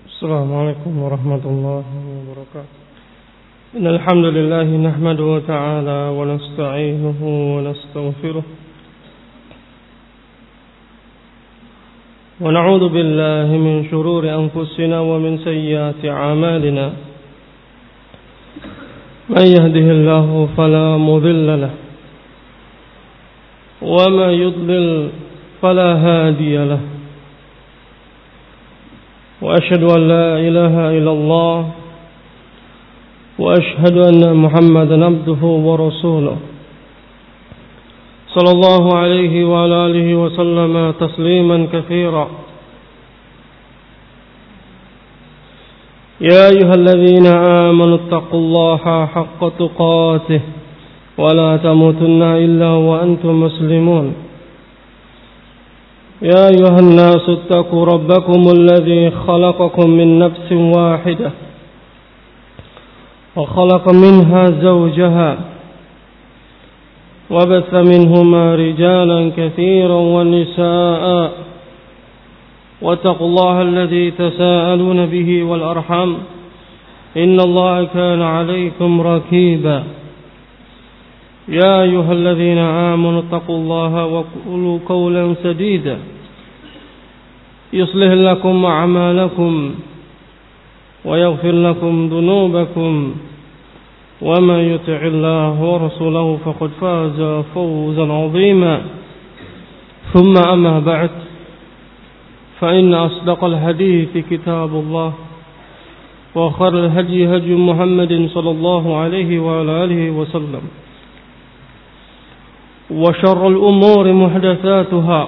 السلام عليكم ورحمة الله وبركاته. إن الحمد لله نحمده تعالى ونستعينه ونستغفره ونعوذ بالله من شرور أنفسنا ومن سيئات أعمالنا. من يهده الله فلا مضل له وما يضلل فلا هادي له. وأشهد أن لا إله إلا الله وأشهد أن محمدا عبده ورسوله صلى الله عليه وعلى آله وسلم تسليما كثيرا. يا أيها الذين آمنوا اتقوا الله حق تقاته ولا تموتن إلا وأنتم مسلمون. يا أيها الناس اتقوا ربكم الذي خلقكم من نفس واحدة وخلق منها زوجها وبث منهما رجالا كثيرا ونساء واتقوا الله الذي تساءلون به والأرحام إن الله كان عليكم رقيبا. يا أيها الذين آمنوا اتقوا الله وقولوا قولا سديدا يصلح لكم أعمالكم ويغفر لكم ذنوبكم ومن يطع الله ورسوله فقد فاز فوزا عظيما. ثم أما بعد فإن أصدق الحديث كتاب الله وخير الهدي هدي محمد صلى الله عليه وعلى آله وسلم وشر الأمور محدثاتها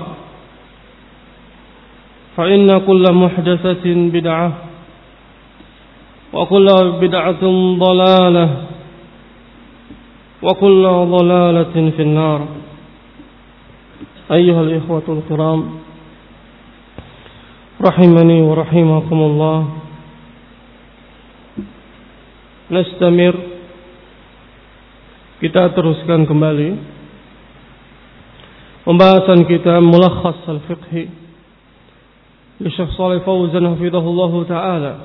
فإن كل محدثة بدعة وكل بدعة ضلالة وكل ضلالة في النار. أيها الإخوة الكرام رحمني ورحمكم الله. Nastamir, kita teruskan kembali pembahasan kita Mulakhas al-Fiqhi li Syekh Shalih Fauzan hafizahullahu taala.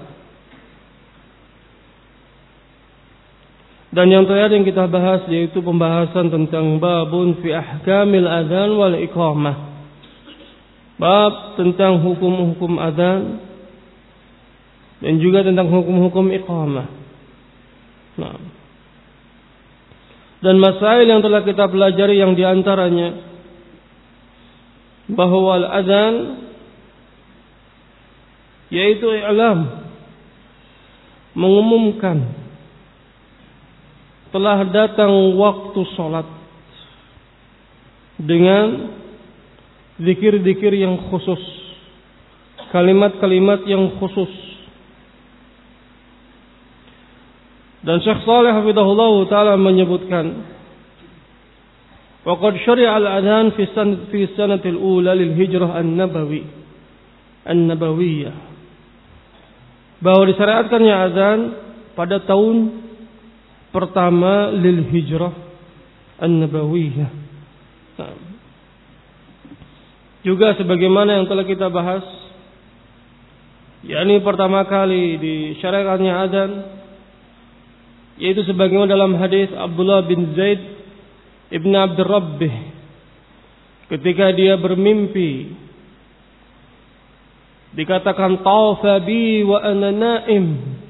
Dan yang terakhir yang kita bahas yaitu pembahasan tentang babun fi ahkamil adzan wal iqamah. Bab tentang hukum-hukum adzan dan juga tentang hukum-hukum iqamah. Nah. Dan masail yang telah kita pelajari yang diantaranya bahwa al-adzan yaitu i'lam, mengumumkan telah datang waktu salat dengan zikir-zikir yang khusus, kalimat-kalimat yang khusus. Dan Syekh Shalih hafizahullah taala menyebutkan waqad syari'a al-adhan fi sanatil ula lil hijrah an-nabawiyyah, bahwa disyariatkannya azan pada tahun pertama lil hijrah an-nabawiyyah. Juga sebagaimana yang telah kita bahas, yakni pertama kali disyariatkannya azan yaitu sebagaimana dalam hadis Abdullah bin Zaid Ibn Abdur Rabbih ketika dia bermimpi, dikatakan tawafa bi wa ana naim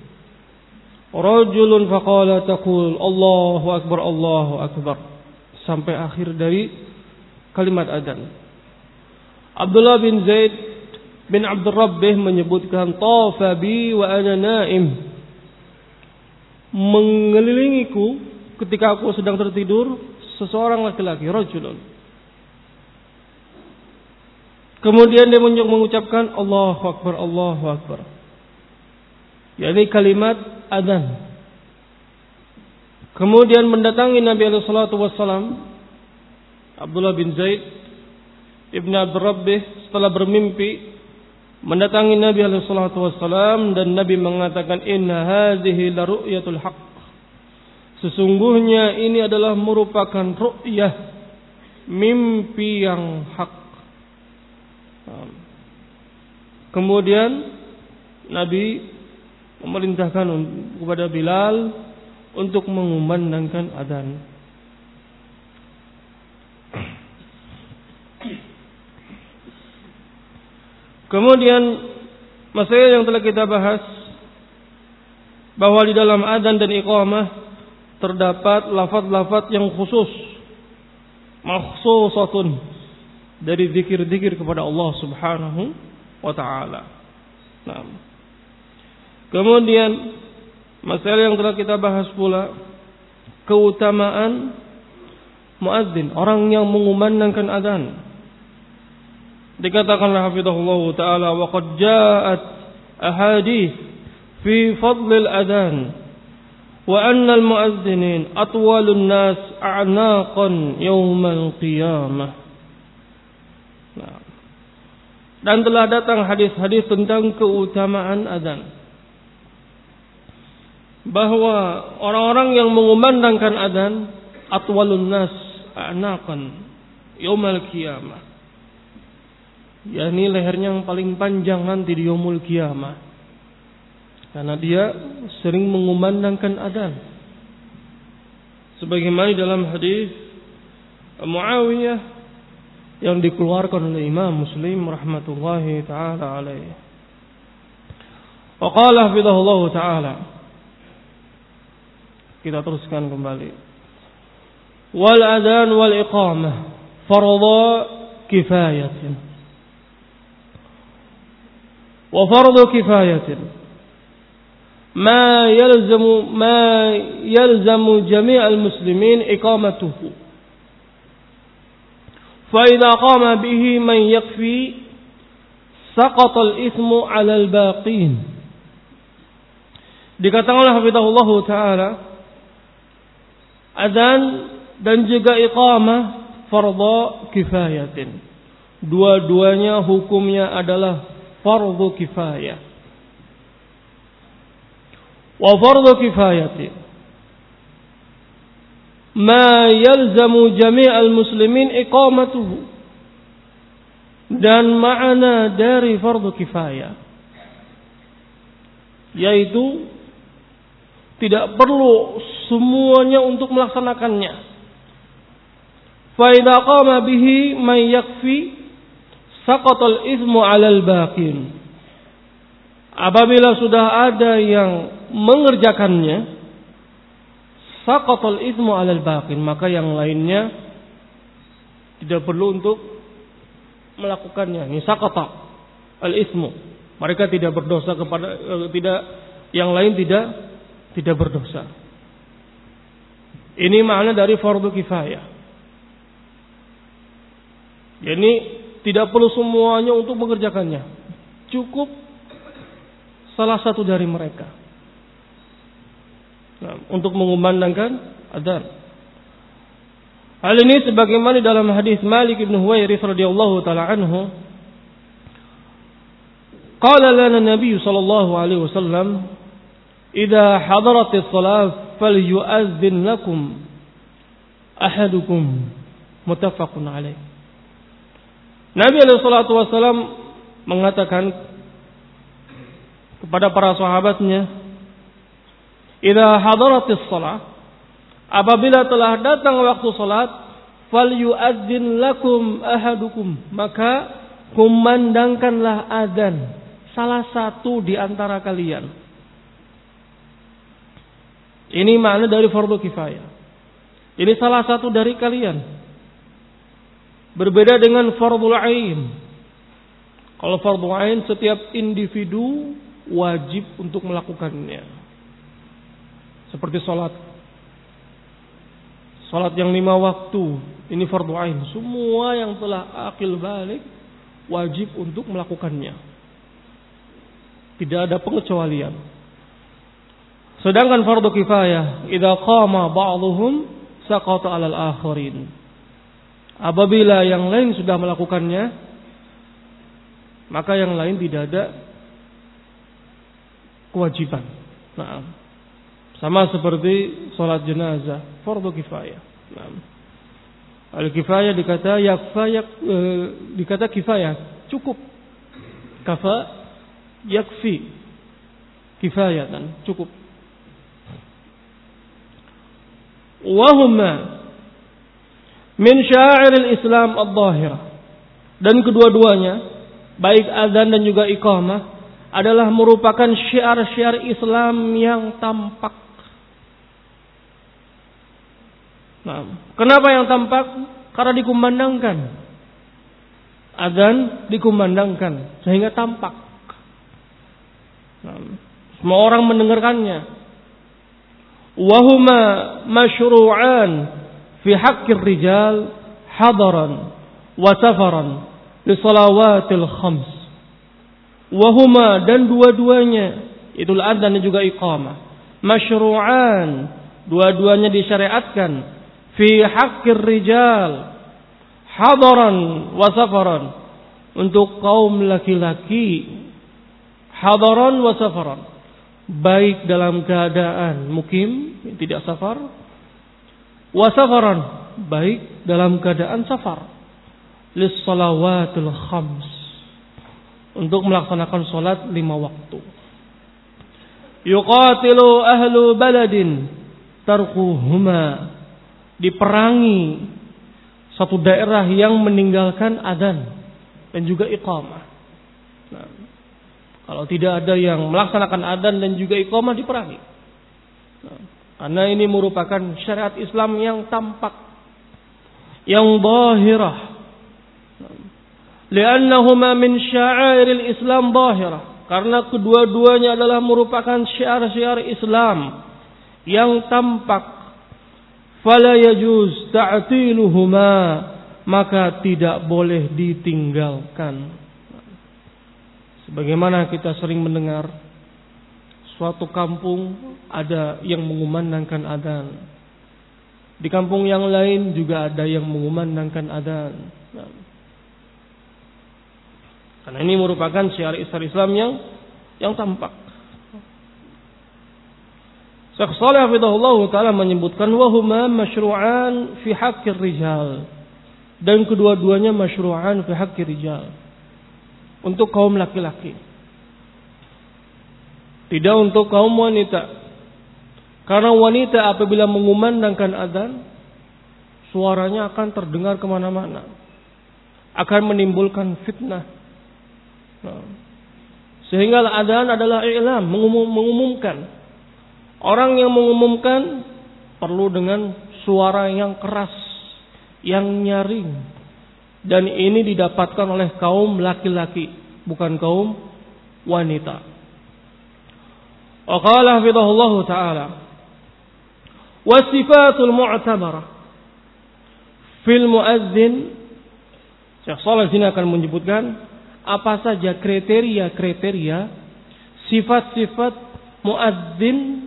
rajulun faqala taqul Allahu akbar sampai akhir dari kalimat adzan. Abdullah bin Zaid bin Abdur Rabbih menyebutkan tawafa bi wa ana naim, mengelilingiku ketika aku sedang tertidur seseorang laki-laki, rajulun. Kemudian dia mengucapkan Allahu akbar, yakni kalimat adzan. Kemudian mendatangi Nabi alaihi salatu wassalam Abdullah bin Zaid Ibn Abdur Rabbih setelah bermimpi mendatangi Nabi alaihi salatu wassalam, dan Nabi mengatakan inna hadhihi la ru'yatul haqq, sesungguhnya ini adalah merupakan ru'yah, mimpi yang hak. Kemudian Nabi memerintahkan kepada Bilal untuk mengumandangkan adzan. Kemudian masalah yang telah kita bahas bahwa di dalam adzan dan iqamah terdapat lafaz-lafaz yang khusus, makhsusatun, dari zikir-zikir kepada Allah Subhanahu wa taala. Nah, kemudian masalah yang telah kita bahas pula keutamaan muadzin, orang yang mengumandangkan adzan. Dikatakanlah hafizahullah taala wa qad ja'at ahadits fi fadlil adzan wa anna al-muadzinin atwalun nas a'naqan yaumal qiyamah. Nah, dan telah datang hadis-hadis tentang keutamaan adzan, bahwa orang-orang yang mengumandangkan adzan atwalun nas a'naqan yaumal qiyamah, yakni lehernya yang paling panjang nanti di yaumul qiyamah, karena dia sering mengumandangkan adzan. Sebagaimana dalam hadis Muawiyah yang dikeluarkan oleh Imam Muslim rahmatullahi taala alaihi. Wa qala hafizahullah taala. Kita teruskan kembali. Wal adzan wal iqamah fardhu kifayatin. Wa fardhu kifayatin ma yalzamu jami'al muslimin iqamatuhu. Fa idza qama bihi man yakfi saqata al-ithmu 'ala al-baqin. Dikatakan oleh hafizahullah taala, adzan dan juga iqamah fardhu kifayatin. Dua-duanya hukumnya adalah fardhu kifayah. Wa fardhu kifayati ma yalzamu jami'al muslimin iqamatuhu. Dan makna dari fardhu kifayah yaitu tidak perlu semuanya untuk melaksanakannya. Fa idza qama bihi man yakfi saqatal itsmu 'alal baqin. Apabila sudah ada yang mengerjakannya, saqatal itsmu 'alal baqin, maka yang lainnya tidak perlu untuk melakukannya. Ini saqata al-itsmu. Mereka tidak berdosa kepada yang lain tidak berdosa. Ini makna dari fardhu kifayah. Jadi tidak perlu semuanya untuk mengerjakannya. Cukup salah satu dari mereka untuk mengumandangkan adzan. Hal ini sebagaimana dalam hadis Malik bin Huwairits radhiyallahu taala anhu, qala lana Nabi sallallahu alaihi wasallam, "Idza hadaratis shalah falyu'adhdhin lakum ahadukum." Muttafaqun alaih. Nabi alaihi salatu wasallam mengatakan kepada para sahabatnya, "Idza hadaratis shalah," apabila telah datang waktu salat, "falyu'adzdin lakum ahadukum," maka kumandangkanlah adzan salah satu di antara kalian. Ini makna dari fardhu kifayah. Ini salah satu dari kalian. Berbeda dengan fardhu ain. Kalau fardhu ain setiap individu wajib untuk melakukannya. Seperti salat. Salat yang 5 waktu, ini fardhu ain. Semua yang telah akil balik wajib untuk melakukannya. Tidak ada pengecualian. Sedangkan fardhu kifayah, idza qama ba'dhum saqata 'alal akharin. Apabila yang lain sudah melakukannya, maka yang lain tidak ada kewajiban. Nah, sama seperti salat jenazah, fardhu kifayah. Nah, al-kifayah dikata kifayah, cukup. Kafa yakfi, kifayatan, cukup. Wa huma min sya'iril Islam adh-dhahirah. Dan kedua-duanya, baik azan dan juga iqamah, adalah merupakan syiar-syiar Islam yang tampak. Nah, kenapa yang tampak? Karena dikumandangkan. Azan dikumandangkan sehingga tampak. Nah, semua orang mendengarkannya. Wa huma masyru'an fi haqqir rijal hadaran wa safaran li salawatil khams. Wa huma, dan dua-duanya, itu adzan dan juga iqamah, masyru'an, dua-duanya disyariatkan, fi haqqir rijal hadaran wa safaran, untuk kaum laki-laki, hadaran wa safaran, baik dalam keadaan mukim, tidak safar, wa safaran, baik dalam keadaan safar, lis salawatil khams, untuk melaksanakan salat 5 waktu. Yuqatilu ahlu baladin tarkuhuma, diperangi satu daerah yang meninggalkan adzan dan juga iqamah. Nah, kalau tidak ada yang melaksanakan adzan dan juga iqamah, diperangi. Nah, karena ini merupakan syariat Islam yang tampak, yang zahirah. Li'annahuma min sya'airil Islam zahirah, karena kedua-duanya adalah merupakan syiar-syiar Islam yang tampak. Fala yajuz ta'tiluhuma, maka tidak boleh ditinggalkan. Sebagaimana kita sering mendengar, suatu kampung ada yang mengumandangkan adzan, di kampung yang lain juga ada yang mengumandangkan adzan. Karena ini merupakan syiar Islam yang tampak. Syekh Shalih hafizahullah taala menyebutkan wa huma masyru'an fi haqqir rijal, dan kedua-duanya masyru'an fi haqqir rijal, untuk kaum laki-laki, tidak untuk kaum wanita. Karena wanita apabila mengumandangkan adzan, suaranya akan terdengar kemana-mana, akan menimbulkan fitnah. Sehingga adzan adalah i'lam, mengumumkan. Orang yang mengumumkan perlu dengan suara yang keras, yang nyaring, dan ini didapatkan oleh kaum laki-laki, bukan kaum wanita. Wa qala hafizahullah taala, wa sifatul mu'tabarah fil muadzin. Syekh Shalih sini akan menyebutkan apa saja kriteria-kriteria, sifat-sifat muadzin.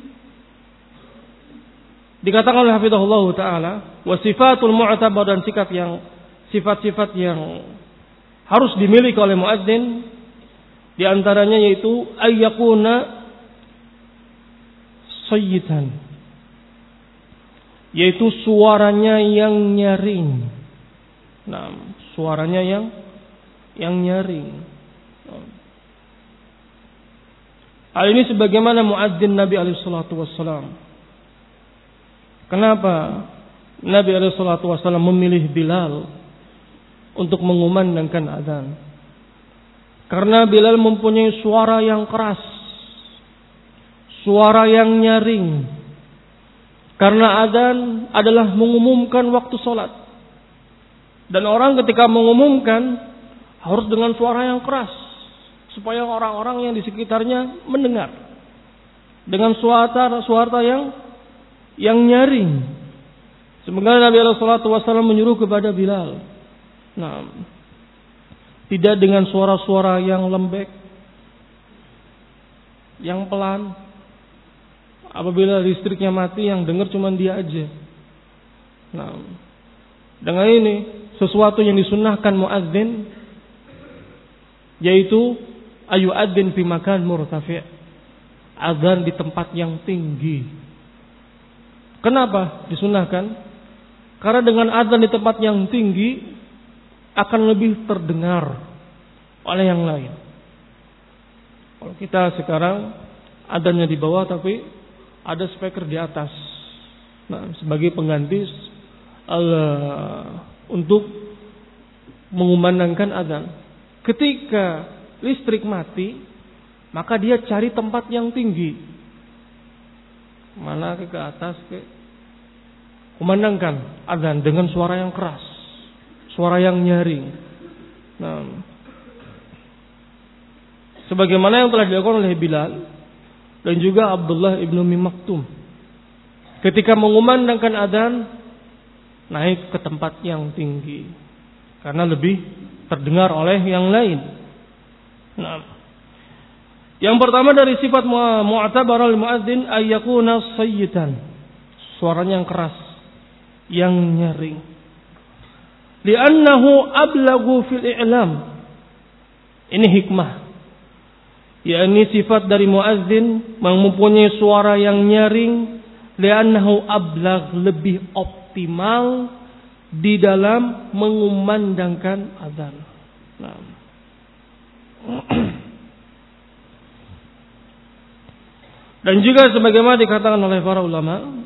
Dikatakan oleh hafizahullah taala, wa sifatul mu'tabar, dan sifat-sifat yang harus dimiliki oleh muadzin, di antaranya yaitu ayyakuna sayyitan, yaitu suaranya yang nyaring. Nah, suaranya yang nyaring. Hal ini sebagaimana muadzin Nabi alaihi salatu wassalam. Kenapa Nabi alaihi salatu wassalam memilih Bilal untuk mengumandangkan adzan? Karena Bilal mempunyai suara yang keras, suara yang nyaring. Karena adzan adalah mengumumkan waktu salat, dan orang ketika mengumumkan harus dengan suara yang keras, supaya orang-orang yang di sekitarnya mendengar dengan suara yang nyaring. Semoga Nabi SAW menyuruh kepada Bilal, nah, tidak dengan suara-suara yang lembek, yang pelan. Apabila listriknya mati, yang dengar cuma dia aja. Nah, dengan ini sesuatu yang disunnahkan muadzin, yaitu ayu'adzin fi makan murtafi', azan di tempat yang tinggi. Kenapa disunnahkan? Karena dengan azan di tempat yang tinggi akan lebih terdengar oleh yang lain. Kalau kita sekarang Adanya di bawah tapi ada speaker di atas. Nah, sebagai pengganti untuk mengumandangkan adzan. Ketika listrik mati, maka dia cari tempat yang tinggi. Mana ke atas ke kumandangkan adzan dengan suara yang keras, suara yang nyaring. Nah, sebagaimana yang telah dilakukan oleh Bilal dan juga Abdullah ibnu Ummi Maktum. Ketika mengumandangkan adzan, naik ke tempat yang tinggi karena lebih terdengar oleh yang lain. Nah, yang pertama dari sifat mu'tabar al-muadzin ayyakuna sayyitan, suaranya yang keras, yang nyaring. Li'annahu ablagu fil i'lam. Ini hikmah. Yakni sifat dari muadzin mempunyai suara yang nyaring, li'annahu ablag, lebih optimal di dalam mengumandangkan azan. Nah. Dan juga sebagaimana dikatakan oleh para ulama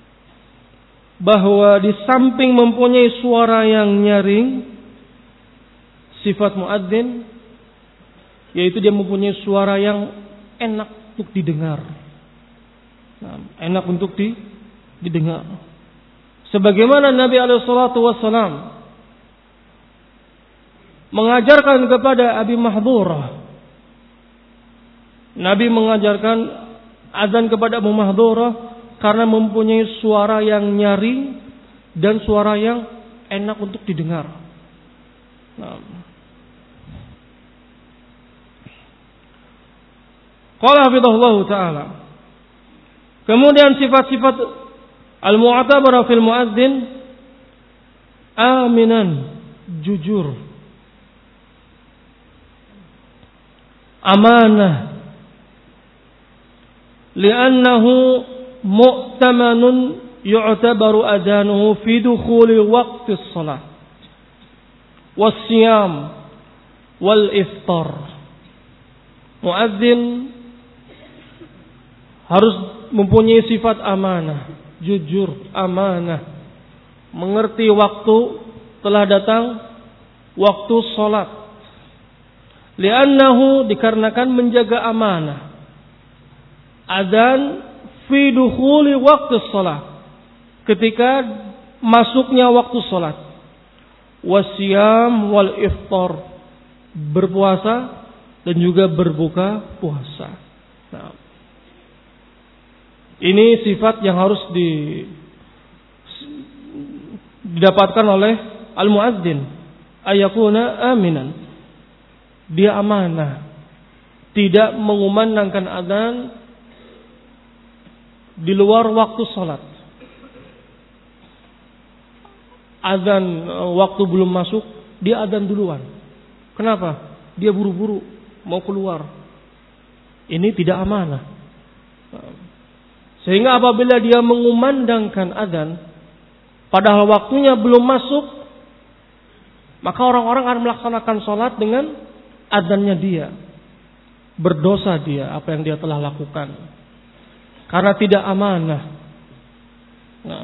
bahwa di samping mempunyai suara yang nyaring, sifat muadzin yaitu dia mempunyai suara yang enak untuk didengar. Nah, enak untuk didengar. Sebagaimana Nabi SAW mengajarkan kepada Abi Mahdhurah. Nabi mengajarkan azan kepada Abu Mahdhurah karena mempunyai suara yang nyaring dan suara yang enak untuk didengar. Nah. Qala hafizahullah ta'ala. Kemudian sifat-sifat al-mu'tabarah fil muadzin, aminan, jujur, amanah, li'annahu mu'tamanun yu'tabaru adzanuhu fi dukhuli waqti shalah was-siyam wal-iftar. Muadzin harus mempunyai sifat amanah, jujur, amanah, mengerti waktu telah datang waktu salat. Li'annahu, dikarenakan menjaga amanah. Adzan fi dukhuli waktu salat, ketika masuknya waktu salat. Wasiyam wal iftar, berpuasa dan juga berbuka puasa. Nah, ini sifat yang harus didapatkan oleh al-muadzin, ayakuna aminan. Dia amanah, tidak mengumandangkan adzan di luar waktu salat. Adzan waktu belum masuk, dia adzan duluan. Kenapa? Dia buru-buru mau keluar. Ini tidak amanah. Sehingga apabila dia mengumandangkan adzan padahal waktunya belum masuk, maka orang-orang akan melaksanakan salat dengan adzannya dia. Berdosa dia apa yang dia telah lakukan karena tidak amanah. Nah.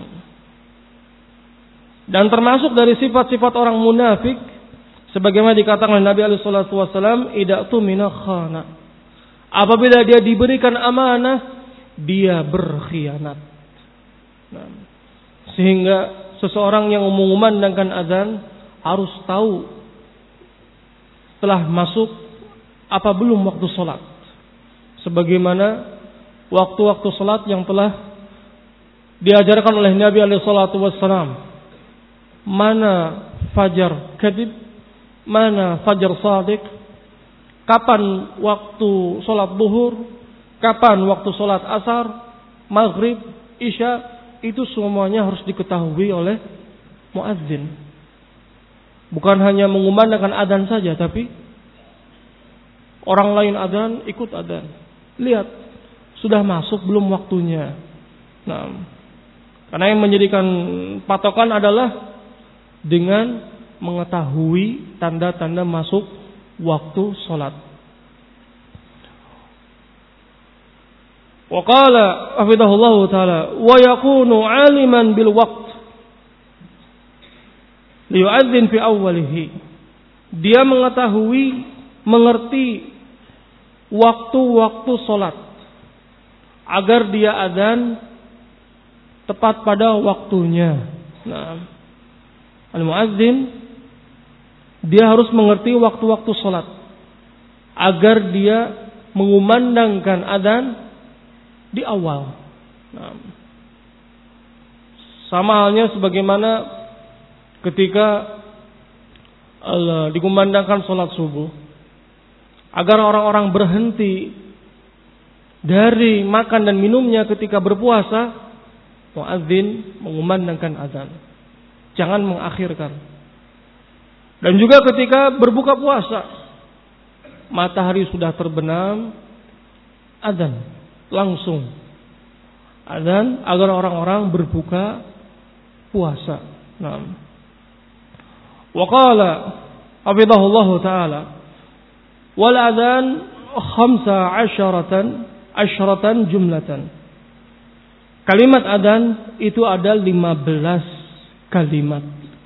Dan termasuk dari sifat-sifat orang munafik sebagaimana dikatakan oleh Nabi alaihi salatu wasallam, ida'tu mina khana. Apabila dia diberikan amanah, dia berkhianat. Nah, sehingga seseorang yang mengumandangkan azan harus tahu telah masuk apa belum waktu salat. Sebagaimana waktu-waktu salat yang telah diajarkan oleh Nabi alaihi salatu wasallam. Mana fajar kadib, mana fajar shadiq, kapan waktu salat zuhur, kapan waktu salat asar, maghrib, isya, itu semuanya harus diketahui oleh muadzin. Bukan hanya mengumandangkan adzan saja, tapi orang lain adzan, ikut adzan. Lihat, sudah masuk belum waktunya. Nah, karena yang menjadikan patokan adalah dengan mengetahui tanda-tanda masuk waktu sholat. Wa qala hafidhahullahu taala wa yakunu aliman bil waqt liyu'adzin fi awwalihi. Dia mengetahui, mengerti waktu-waktu salat agar dia adzan tepat pada waktunya. Nah, al-muadzin dia harus mengerti waktu-waktu salat agar dia mengumandangkan adzan di awal. Nah, sama halnya sebagaimana ketika dikumandangkan salat subuh, agar orang-orang berhenti dari makan dan minumnya ketika berpuasa, muadzin mengumandangkan azan. Jangan mengakhirkan. Dan juga ketika berbuka puasa, matahari sudah terbenam, azan langsung. Azan agar orang-orang berbuka puasa. Nah. Wa qala hafidhahullahu taala wal adzan 15 jumlatan. Kalimat adzan itu ada 15 kalimat.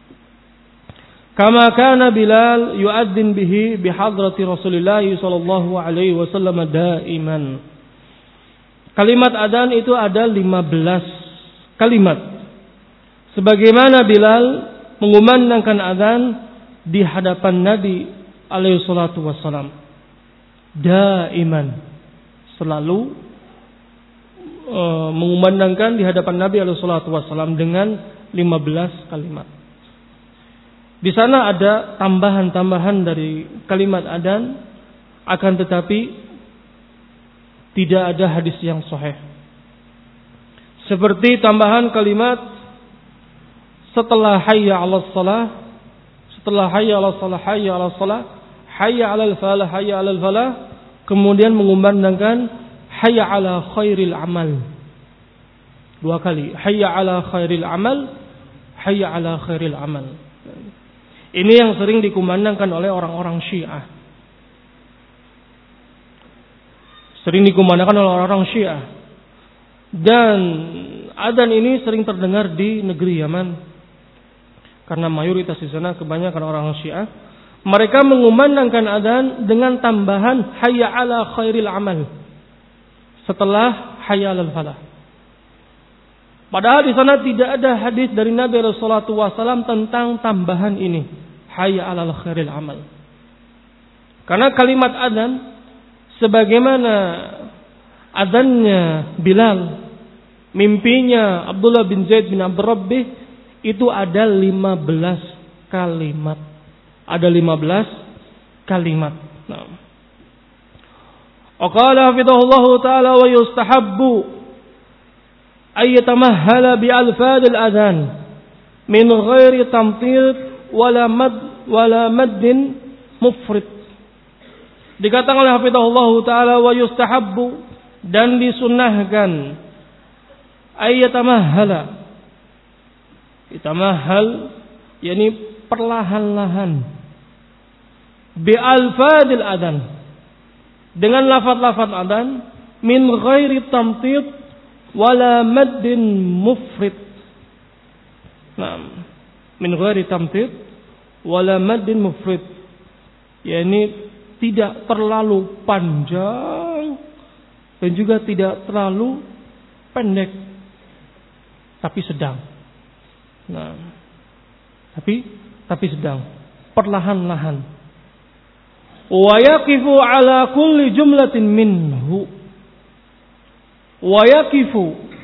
Kama kana Bilal yu'adzin bihi bihadrati Rasulillah sallallahu alaihi wasallam daiman. Kalimat adzan itu ada 15 kalimat. Sebagaimana Bilal mengumandangkan adzan di hadapan Nabi alaihi salatu wassalam. Daiman, selalu mengumandangkan di hadapan Nabi alaihi salatu wassalam dengan 15 kalimat. Di sana ada tambahan-tambahan dari kalimat adzan, akan tetapi tidak ada hadis yang sahih. Seperti tambahan kalimat setelah hayya 'alas shalah, setelah hayya 'alas shalah, hayya 'alas shalah, hayya 'alal falah, hayya 'alal falah, kemudian mengumandangkan hayya 'ala khairil amal. Dua kali, hayya 'ala khairil amal, hayya 'ala khairil amal. Ini yang sering dikumandangkan oleh orang-orang Syiah. Sering dikumandangkan oleh orang-orang Syiah. Dan adzan ini sering terdengar di negeri Yaman. Karena mayoritas di sana kebanyakan orang Syiah. Mereka mengumandangkan adzan dengan tambahan hayya 'ala khairil amal setelah hayya 'alal falah. Padahal di sana tidak ada hadis dari Nabi sallallahu alaihi wasallam tentang tambahan ini, hayya 'alal khairil amal. Karena kalimat adzan sebagaimana adzannya Bilal, mimpinya Abdullah bin Zaid bin Abdul Rabbih, itu ada 15 kalimat. Ada 15 kalimat. Nah. Qala hafidhahullahu taala wa yustahabbu ay yatamahhala bi alfadil adhan min ghairi tamthil wala maddin mufrid. Dikatakan oleh hafidhahullahu taala wa yustahabbu, dan disunnahkan ay yatamahhala. Itamahal yakni perlahan-lahan bi alfadil adhan, dengan lafaz-lafaz adzan, min ghairi tamtid wala maddin mufrid. Naam, min ghairi tamtid wala maddin mufrid, yakni tidak terlalu panjang dan juga tidak terlalu pendek, tapi sedang. Nah, tapi sedang, perlahan-lahan. Wa yaqifu ala kulli jumlatin minhu. Wa yaqifu,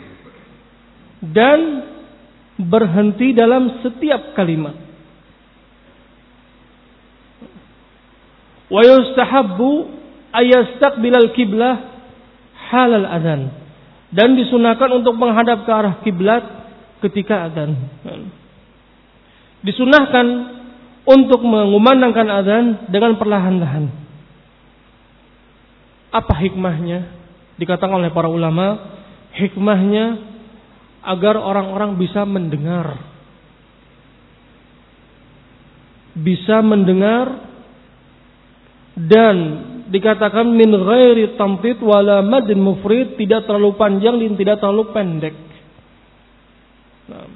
dan berhenti dalam setiap kalimat. Wa yustahabbu ayastaqbilal qiblah halal adzan, dan disunahkan untuk menghadap ke arah kiblat ketika adzan. Disunahkan untuk mengumandangkan adzan dengan perlahan-lahan. Apa hikmahnya? Dikatakan oleh para ulama, hikmahnya agar orang-orang bisa mendengar. Bisa mendengar dan dikatakan min ghairi tamtid wala madin mufrid, tidak terlalu panjang dan tidak terlalu pendek. Nah,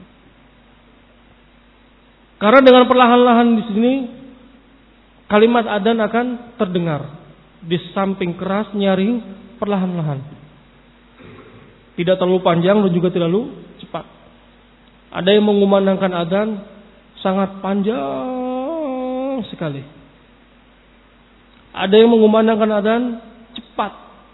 karena dengan perlahan-lahan di sini kalimat adzan akan terdengar di samping keras, nyaring, perlahan-lahan. Tidak terlalu panjang dan juga terlalu cepat. Ada yang mengumandangkan adzan sangat panjang sekali. Ada yang mengumandangkan adzan cepat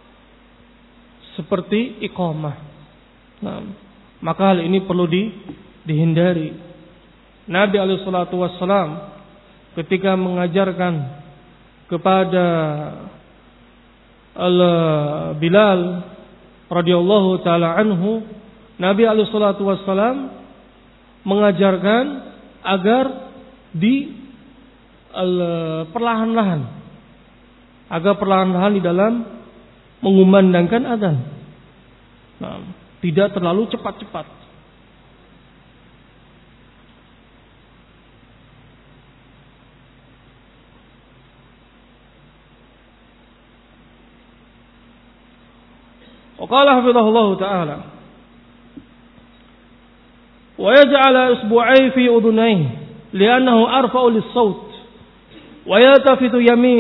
seperti iqamah. Nah, maka hal ini perlu dihindari. Nabi alaihi salatu wassalam ketika mengajarkan kepada Bilal radhiyallahu taala anhu, Nabi alaihi salatu wassalam mengajarkan agar perlahan-lahan di dalam mengumandangkan adzan. Nah, tidak terlalu cepat-cepat. وقال حفظه الله تعالى ويجعل إصبعيه في أذنيه لأنه أرفع للصوت ويلتفت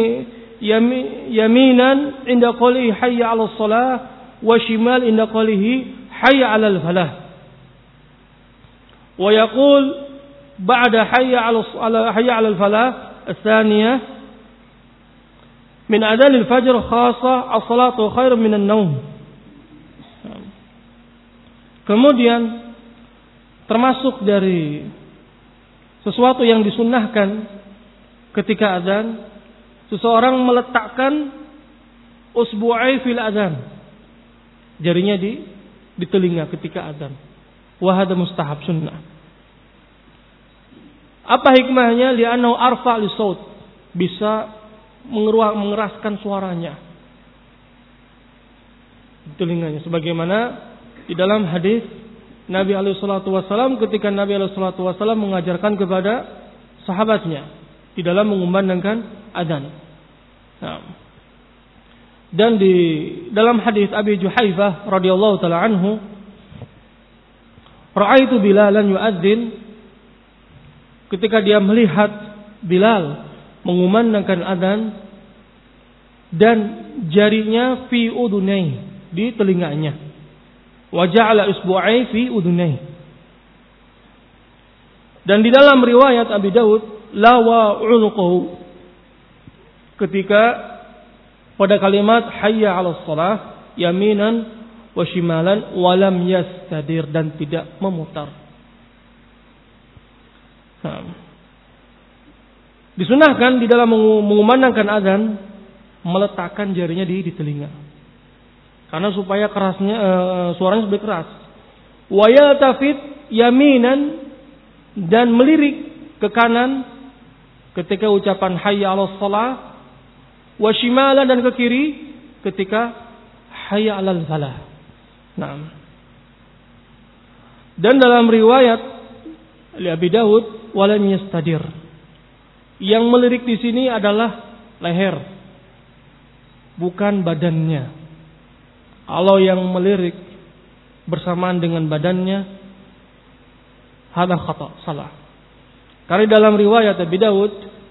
يمينا عند قوله حي على الصلاة وشمال عند قوله حي على الفلاح ويقول بعد حي على الفلاح الثانية من أذان الفجر خاصة الصلاة خير من النوم. Kemudian termasuk dari sesuatu yang disunnahkan ketika adzan, seseorang meletakkan usbu'ai fil adzan, jarinya di telinga ketika adzan. Wa hadza mustahab sunnah. Apa hikmahnya? Li'annahu arfa lisaut, bisa mengeraskan suaranya di telinganya, sebagaimana di dalam hadis Nabi alaihi salatu wasallam ketika Nabi alaihi salatu wasallam mengajarkan kepada sahabatnya di dalam mengumandangkan adzan. Nah, dan di dalam hadis Abi Juhaifah radhiyallahu taala anhu, ra'aitu Bilalan yu'adzin, ketika dia melihat Bilal mengumandangkan adzan dan jarinya fi udunai, di telinganya. Wa ja'ala isbu'ai fi udunai. Dan di dalam riwayat Abi Daud lawa unuqahu, ketika pada kalimat hayya 'alas shalah yaminan wa shimalan wa lam yastadir, dan tidak memutar. Nah, disunahkan di dalam mengumandangkan azan meletakkan jarinya di telinga, karena supaya kerasnya suaranya lebih keras. Wa yaltafit yaminan, dan melirik ke kanan ketika ucapan hayya 'alas shalah, wa shimalan, dan ke kiri ketika hayya 'alal falah. Nah, dan dalam riwayat Abi Daud walam yastadir, yang melirik di sini adalah leher, bukan badannya. Kalau yang melirik bersamaan dengan badannya, hada khata, salah. Karena dalam riwayat Abi Daud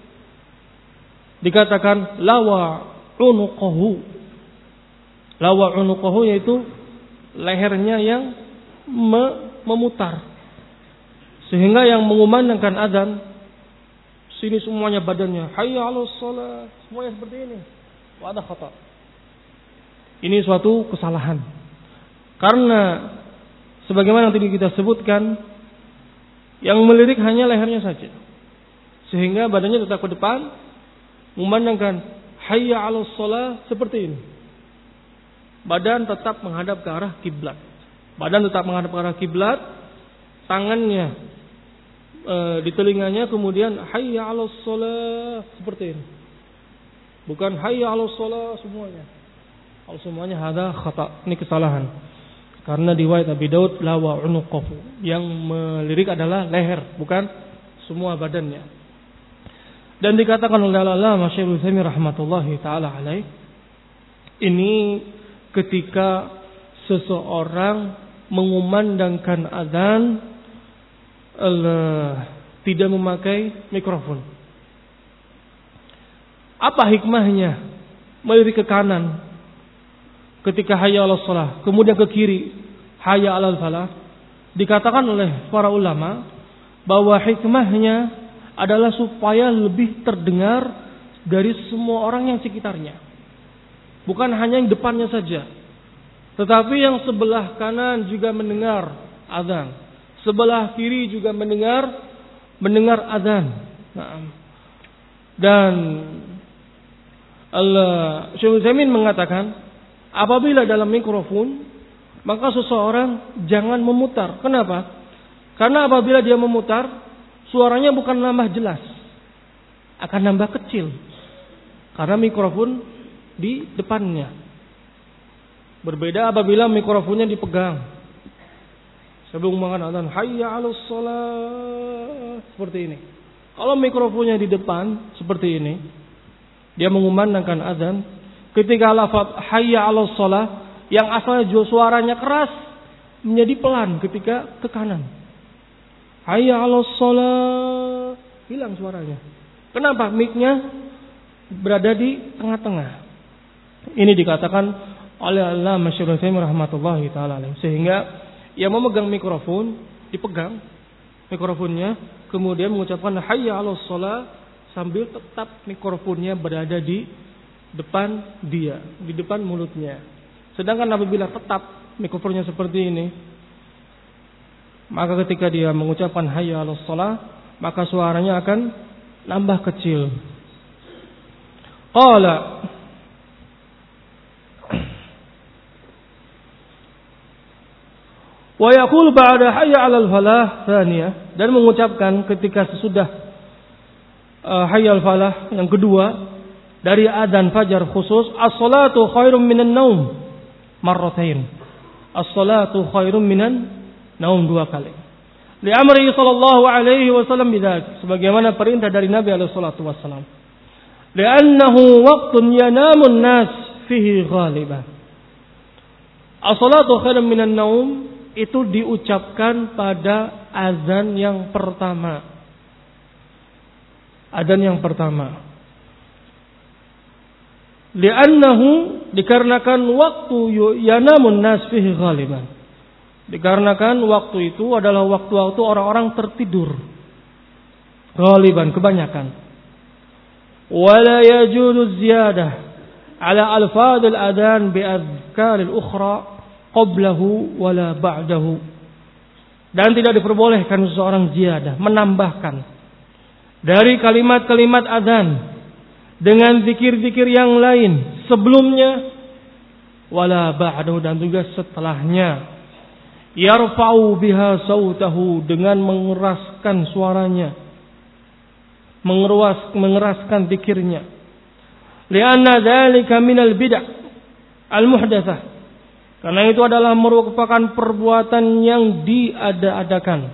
dikatakan lawa unuqahu. Lawa unuqahu yaitu lehernya yang memutar, sehingga yang mengumandangkan adzan sini semuanya badannya hayya 'alas shalah, semuanya seperti ini. Hada khata. Ini suatu kesalahan. Karena sebagaimana yang tadi kita sebutkan, yang melirik hanya lehernya saja, sehingga badannya tetap ke depan, memandangkan hayya 'alas shalah seperti ini. Badan tetap menghadap ke arah kiblat. Badan tetap menghadap ke arah kiblat, tangannya di telinganya, kemudian hayya 'alas shalah seperti ini. Bukan hayya 'alas shalah semuanya. Kalau semuanya hada khata, ini kesalahan. Karena di riwayat Abi Daud lawa unuqahu, yang melirik adalah leher, bukan semua badannya. Dan dikatakan oleh Al-Allamah Syaikh Utsaimin rahmatullahi taala alaih, ini ketika seseorang mengumandangkan azan tidak memakai mikrofon. Apa hikmahnya melirik ke kanan ketika hayya 'alas shalah, kemudian ke kiri hayya 'alal falah? Dikatakan oleh para ulama bahwa hikmahnya adalah supaya lebih terdengar dari semua orang yang sekitarnya. Bukan hanya yang depannya saja, tetapi yang sebelah kanan juga mendengar azan, sebelah kiri juga mendengar azan. Nah, dan Syekh Utsaimin mengatakan, apabila dalam mikrofon, maka seseorang jangan memutar. Kenapa? Karena apabila dia memutar, suaranya bukan nambah jelas, akan nambah kecil. Karena mikrofon di depannya. Berbeda apabila mikrofonnya dipegang. Sebelum mengatakan hayya 'alas shalah, seperti ini. Kalau mikrofonnya di depan seperti ini, dia mengumandangkan azan. Ketika lafaz hayya 'alas shalah yang asalnya suaranya keras menjadi pelan ketika ke kanan. Hayya 'alas shalah, hilang suaranya. Kenapa? Mic-nya berada di tengah-tengah. Ini dikatakan oleh Al-Allamah Syaikh Utsaimin rahmatullahi taala alaih. Sehingga yang memegang mikrofon dipegang mikrofonnya, kemudian mengucapkan hayya 'alas shalah sambil tetap mikrofonnya berada di depan dia, di depan mulutnya. Sedangkan apabila tetap mikrofonnya seperti ini, maka ketika dia mengucapkan hayya 'alas shalah, maka suaranya akan nambah kecil. Qala wa yaqulu ba'da hayya 'alal falah tsaniyah, dan mengucapkan ketika sesudah hayya 'alal falah yang kedua dari adzan fajar khusus, as-salatu khairum minan naum marratain. As-salatu khairum minan naum, 2 kali. Li amri sallallahu alaihi wasallam bidzalik, sebagaimana perintah dari Nabi alaihi salatu wasallam. Li'annahu waqtun yanamun nas fihi ghaliban. As-salatu khairum minan naum itu diucapkan pada azan yang pertama. Azan yang pertama. Li'annahu, dikarenakan waktu yanamun nas fihi ghaliban. Dikarenakan waktu itu adalah waktu-waktu orang-orang tertidur. Ghaliban, kebanyakan. Wala yajuzu ziyadah ala alfadil adhan bi adhkaril ukhra qablahu wala ba'dahu. Dan tidak diperbolehkan seseorang ziyadah, menambahkan dari kalimat-kalimat adzan dengan zikir-zikir yang lain sebelumnya wala ba'dahu, dan juga setelahnya. Yarfa'u biha sautahu, dengan mengeraskan suaranya, mengeraskan zikirnya. Lianna dzalika minal bid'ah al-muhdatsah, karena itu adalah merupakan perbuatan yang diada-adakan.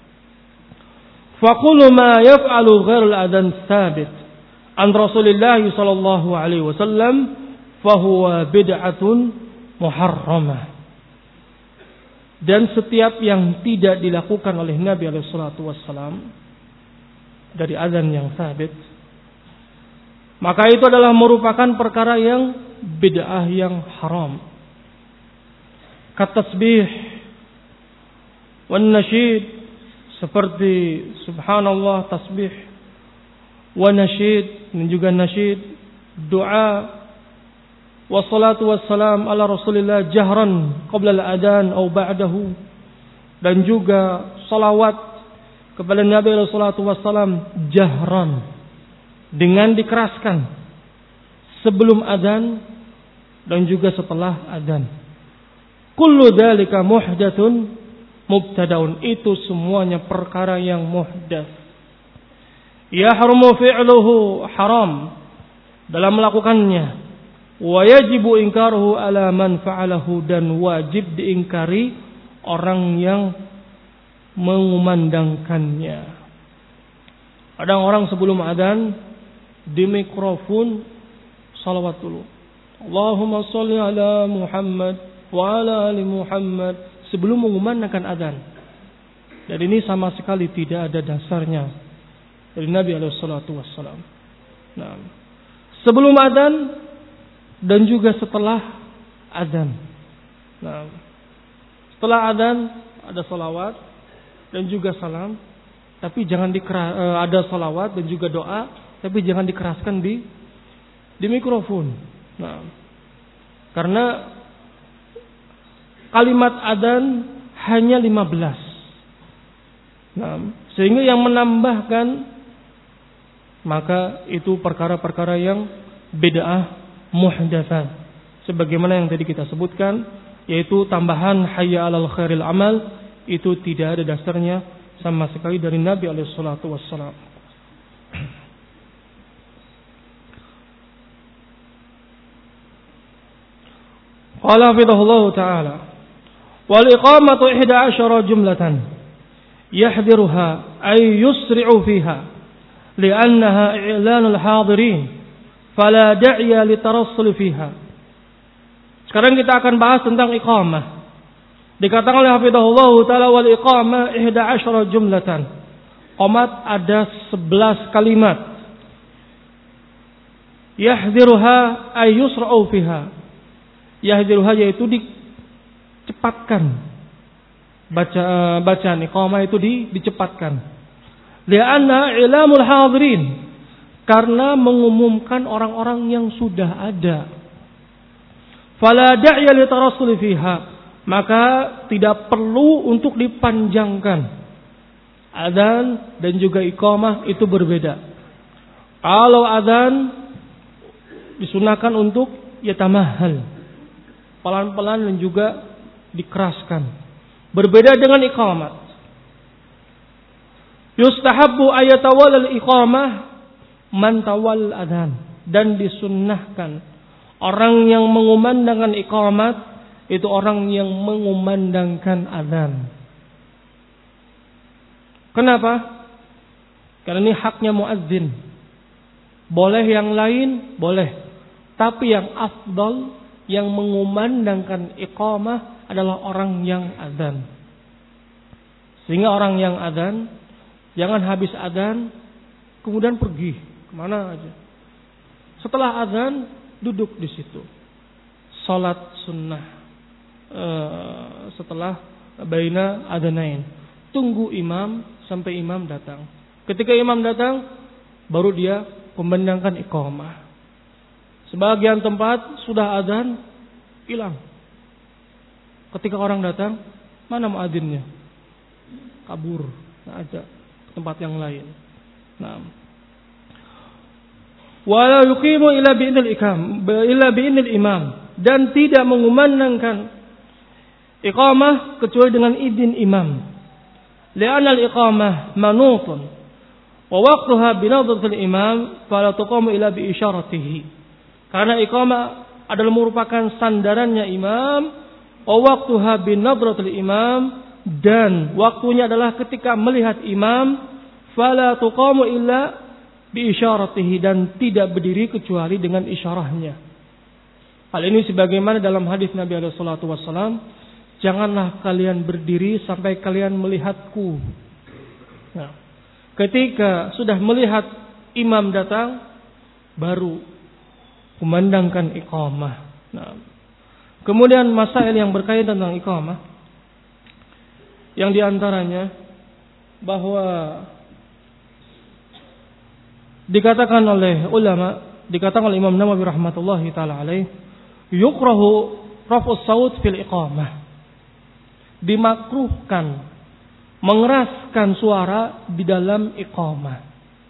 Faqulu ma yaf'alu ghairul adzan tsabit an Rasulillah sallallahu alaihi wasallam fahuwa bid'atun muharramah. Dan setiap yang tidak dilakukan oleh Nabi alaihi salatu wassalam dari azan yang sabit, maka itu adalah merupakan perkara yang bid'ah, yang haram. Katasbih wan nasyid, seperti subhanallah tasbih, wan nasyid, dan juga nasyid, doa, wassalatu wassalam ala Rasulillah jahran qabla al-adhan atau ba'dahu, dan juga salawat kepada Nabi sallallahu alaihi wasallam jahran, dengan dikeraskan sebelum adzan dan juga setelah adzan. Kullu dzalika muhdatsun mubtadaun, itu semuanya perkara yang muhdats. Yahrumu fi'luhu, haram dalam melakukannya. Wa yajibu inkaruhu ala man fa'alahu, dan wajib diingkari orang yang mengumandangkannya. Kadang orang sebelum adzan di mikrofon salawat dulu. Allahumma sholli ala Muhammad wa ala ali Muhammad sebelum mengumandangkan adzan. Dan ini sama sekali tidak ada dasarnya dari Nabi alaihi salatu wassalam. Nah, sebelum adzan dan juga setelah adzan. Nah, setelah adzan ada salawat dan juga salam, tapi jangan ada salawat dan juga doa, tapi jangan dikeraskan di mikrofon. Nah, karena kalimat adzan hanya 15. Nah, sehingga yang menambahkan maka itu perkara-perkara yang bid'ah muhdatsah. Sebagaimana yang tadi kita sebutkan, yaitu tambahan hayya 'alal khairil amal, itu tidak ada dasarnya sama sekali dari Nabi alaihi salatu wassalam. Qala hafidhahullah ta'ala wal iqamatu 11 jumlatan yahdiruha ay yusri'u fiha li'annaha i'lanul hadirin fala da'iya litarassul fiha. Sekarang kita akan bahas tentang iqamah. Dikatakan oleh hafidhahullah ta'ala wal iqamah 11 jumlatan. Qomat ada 11 kalimat. Yahdiruha ay yusra'u fiha. Yahdiruha yaitu dicepatkan. Bacaan iqamah itu dicepatkan. Li'anna ilamul hadirin, karena mengumumkan orang-orang yang sudah ada. Fala da'ya litarassul fiha, maka tidak perlu untuk dipanjangkan. Adzan dan juga iqamah itu berbeda. Kalau adzan disunahkan untuk yatamahhal, pelan-pelan dan juga dikeraskan. Berbeda dengan iqamat. Yustahabbu ayatawal al-iqamah man tawal adzan, dan disunnahkan orang yang mengumandangkan iqamat itu orang yang mengumandangkan adzan. Kenapa? Karena ini haknya muadzin. Boleh yang lain, boleh. Tapi yang afdal, yang mengumandangkan iqamah adalah orang yang adzan. Sehingga orang yang adzan jangan habis adzan kemudian pergi kemana aja. Setelah adzan duduk di situ. Salat sunnah setelah baina adzanain. Tunggu imam sampai imam datang. Ketika imam datang baru dia kumandangkan iqamah. Sebagian tempat sudah adzan hilang. Ketika orang datang, mana muadzinnya? Kabur, enggak ada ke tempat yang lain. Nah. Wala yuqimu illa bi'idnil imam, dan tidak mengumandangkan iqamah kecuali dengan izin imam. Li'anna al-iqamah manutun wa waqtuha bi nadratil imam fala tuqamu illa bi isyaratihi. Karena iqamah adalah merupakan sandarannya imam, wa waqtuha bi nadratil imam, dan waktunya adalah ketika melihat imam, fala tuqamu illa bi isyaratihi, dan tidak berdiri kecuali dengan isyarahnya. Hal ini sebagaimana dalam hadis Nabi alaihi salatu wasallam, janganlah kalian berdiri sampai kalian melihatku. Nah, ketika sudah melihat imam datang, baru kumandangkan iqamah. Nah, kemudian masail yang berkaitan tentang iqamah, yang diantaranya bahwa dikatakan oleh ulama, dikatakan oleh Imam Nawawi rahmatullahi taala alaih, yukrahu raf'us saut fil iqamah. Dimakruhkan mengeraskan suara di dalam iqamah.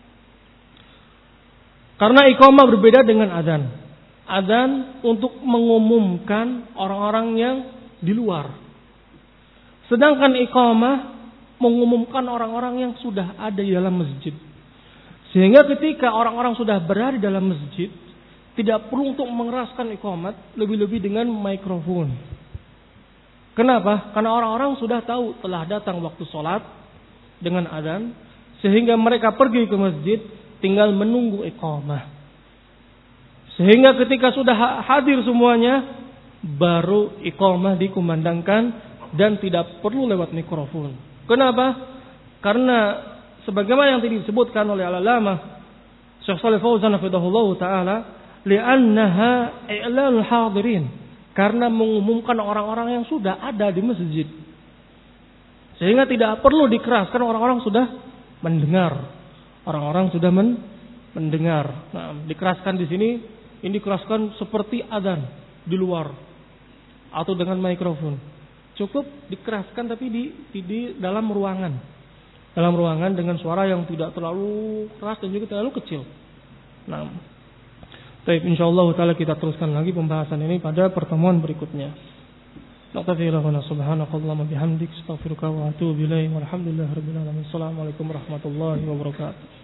Karena iqamah berbeda dengan adzan. Adzan untuk mengumumkan orang-orang yang di luar. Sedangkan iqamah mengumumkan orang-orang yang sudah ada di dalam masjid. Sehingga ketika orang-orang sudah berada di dalam masjid, tidak perlu untuk mengeraskan iqamat, lebih-lebih dengan mikrofon. Kenapa? Karena orang-orang sudah tahu telah datang waktu sholat dengan adzan, sehingga mereka pergi ke masjid, tinggal menunggu iqamah. Sehingga ketika sudah hadir semuanya, baru iqamah dikumandangkan dan tidak perlu lewat mikrofon. Kenapa? Karena sebagaimana yang tadi disebutkan oleh Al-Allamah Syekh Shalih Fauzan hafizahullah taala, li'annaha i'lanul hadirin, karena mengumumkan orang-orang yang sudah ada di masjid. Sehingga tidak perlu dikeraskan, orang-orang sudah mendengar. Orang-orang sudah mendengar. Nah, dikeraskan di sini, ini dikeraskan seperti adzan di luar atau dengan mikrofon. Cukup dikeraskan tapi di dalam ruangan. Dalam ruangan dengan suara yang tidak terlalu keras dan juga terlalu kecil. Nah, baik, insyaallah taala kita teruskan lagi pembahasan ini pada pertemuan berikutnya. Naktafi lahuna subhanakallahumma bihamdik astaghfiruka wa atubu ilaik walhamdulillahirabbil alamin. Assalamualaikum warahmatullahi wabarakatuh.